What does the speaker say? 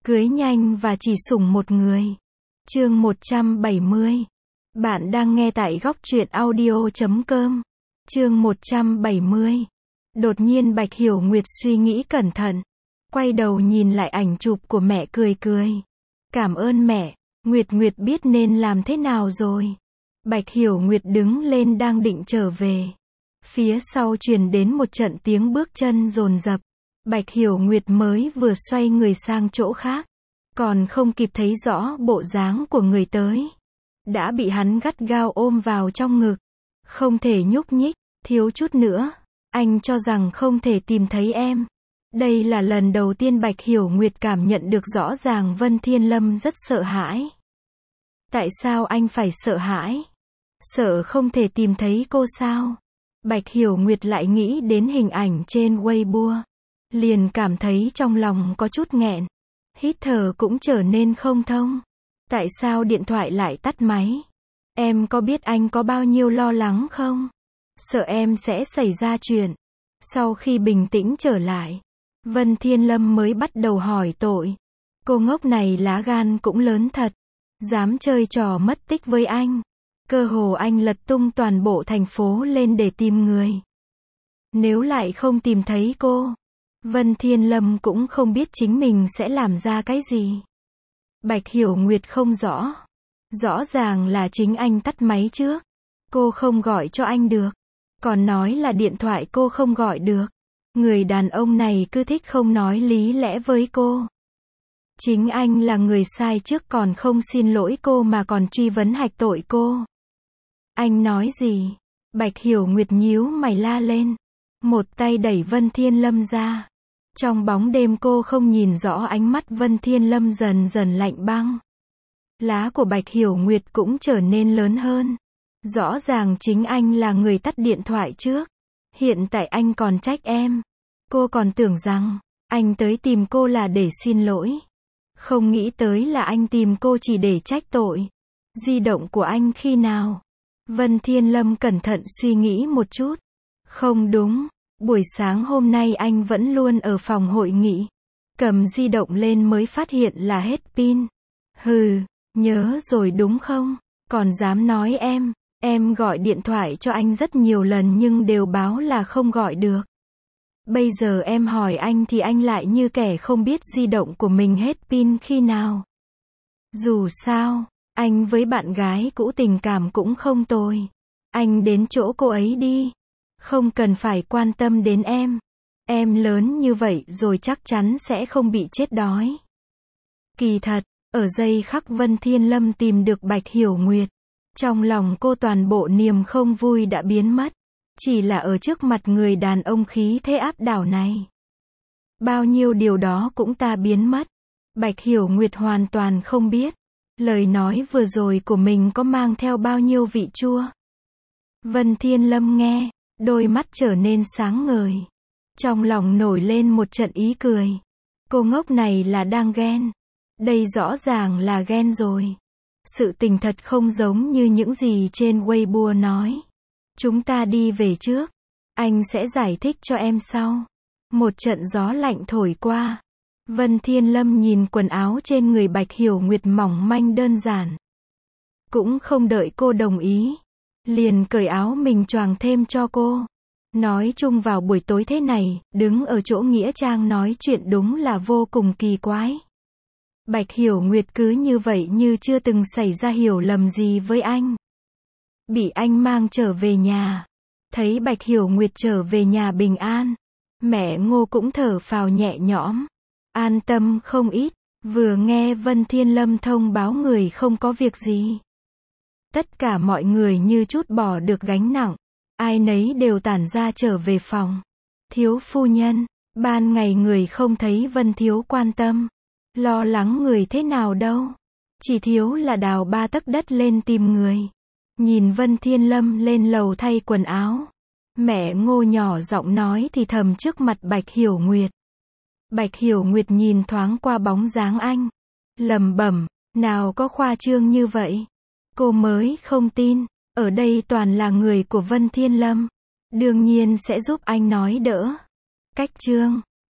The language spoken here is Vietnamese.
Cưới nhanh và chỉ sủng một người. Chương 170. Bạn đang nghe tại góc truyện audio.com. Chương 170. Đột nhiên Bạch Hiểu Nguyệt suy nghĩ cẩn thận. Quay đầu nhìn lại ảnh chụp của mẹ cười cười. Cảm ơn mẹ. Nguyệt Nguyệt biết nên làm thế nào rồi. Bạch Hiểu Nguyệt đứng lên đang định trở về. Phía sau truyền đến một trận tiếng bước chân dồn dập. Bạch Hiểu Nguyệt mới vừa xoay người sang chỗ khác. Còn không kịp thấy rõ bộ dáng của người tới. Đã bị hắn gắt gao ôm vào trong ngực. Không thể nhúc nhích, thiếu chút nữa. Anh cho rằng không thể tìm thấy em. Đây là lần đầu tiên Bạch Hiểu Nguyệt cảm nhận được rõ ràng Vân Thiên Lâm rất sợ hãi. Tại sao anh phải sợ hãi? Sợ không thể tìm thấy cô sao? Bạch Hiểu Nguyệt lại nghĩ đến hình ảnh trên Weibo. Liền cảm thấy trong lòng có chút nghẹn. Hít thở cũng trở nên không thông. Tại sao điện thoại lại tắt máy? Em có biết anh có bao nhiêu lo lắng không? Sợ em sẽ xảy ra chuyện. Sau khi bình tĩnh trở lại, Vân Thiên Lâm mới bắt đầu hỏi tội. Cô ngốc này lá gan cũng lớn thật. Dám chơi trò mất tích với anh. Cơ hồ anh lật tung toàn bộ thành phố lên để tìm người. Nếu lại không tìm thấy cô, Vân Thiên Lâm cũng không biết chính mình sẽ làm ra cái gì. Bạch Hiểu Nguyệt không rõ. Rõ ràng là chính anh tắt máy trước. Cô không gọi cho anh được. Còn nói là điện thoại cô không gọi được. Người đàn ông này cứ thích không nói lý lẽ với cô. Chính anh là người sai trước còn không xin lỗi cô mà còn truy vấn hạch tội cô. Anh nói gì? Bạch Hiểu Nguyệt nhíu mày la lên. Một tay đẩy Vân Thiên Lâm ra. Trong bóng đêm cô không nhìn rõ ánh mắt Vân Thiên Lâm dần dần lạnh băng. Lá của Bạch Hiểu Nguyệt cũng trở nên lớn hơn. Rõ ràng chính anh là người tắt điện thoại trước. Hiện tại anh còn trách em. Cô còn tưởng rằng anh tới tìm cô là để xin lỗi. Không nghĩ tới là anh tìm cô chỉ để trách tội. Di động của anh khi nào? Vân Thiên Lâm cẩn thận suy nghĩ một chút. Không đúng. Buổi sáng hôm nay anh vẫn luôn ở phòng hội nghị. Cầm di động lên mới phát hiện là hết pin. Hừ, nhớ rồi đúng không? Còn dám nói em gọi điện thoại cho anh rất nhiều lần nhưng đều báo là không gọi được. Bây giờ em hỏi anh thì anh lại như kẻ không biết di động của mình hết pin khi nào. Dù sao, anh với bạn gái cũ tình cảm cũng không tồi. Anh đến chỗ cô ấy đi. Không cần phải quan tâm đến em. Em lớn như vậy rồi chắc chắn sẽ không bị chết đói. Kỳ thật, ở giây khắc Vân Thiên Lâm tìm được Bạch Hiểu Nguyệt. Trong lòng cô toàn bộ niềm không vui đã biến mất. Chỉ là ở trước mặt người đàn ông khí thế áp đảo này. Bao nhiêu điều đó cũng ta biến mất. Bạch Hiểu Nguyệt hoàn toàn không biết. Lời nói vừa rồi của mình có mang theo bao nhiêu vị chua. Vân Thiên Lâm nghe. Đôi mắt trở nên sáng ngời. Trong lòng nổi lên một trận ý cười. Cô ngốc này là đang ghen. Đây rõ ràng là ghen rồi. Sự tình thật không giống như những gì trên Weibo nói. Chúng ta đi về trước. Anh sẽ giải thích cho em sau. Một trận gió lạnh thổi qua. Vân Thiên Lâm nhìn quần áo trên người Bạch Hiểu Nguyệt mỏng manh đơn giản. Cũng không đợi cô đồng ý. Liền cởi áo mình choàng thêm cho cô. Nói chung vào buổi tối thế này, đứng ở chỗ nghĩa trang nói chuyện đúng là vô cùng kỳ quái. Bạch Hiểu Nguyệt cứ như vậy như chưa từng xảy ra hiểu lầm gì với anh. Bị anh mang trở về nhà. Thấy Bạch Hiểu Nguyệt trở về nhà bình an. Mẹ Ngô cũng thở phào nhẹ nhõm. An tâm không ít. Vừa nghe Vân Thiên Lâm thông báo người không có việc gì. Tất cả mọi người như chút bỏ được gánh nặng. Ai nấy đều tản ra trở về phòng. Thiếu phu nhân, ban ngày người không thấy Vân thiếu quan tâm. Lo lắng người thế nào đâu. Chỉ thiếu là đào 3 tấc đất lên tìm người. Nhìn Vân Thiên Lâm lên lầu thay quần áo. Mẹ Ngô nhỏ giọng nói thì thầm trước mặt Bạch Hiểu Nguyệt. Bạch Hiểu Nguyệt nhìn thoáng qua bóng dáng anh. Lẩm bẩm, nào có khoa trương như vậy. Cô mới không tin, ở đây toàn là người của Vân Thiên Lâm. Đương nhiên sẽ giúp anh nói đỡ. Cách chương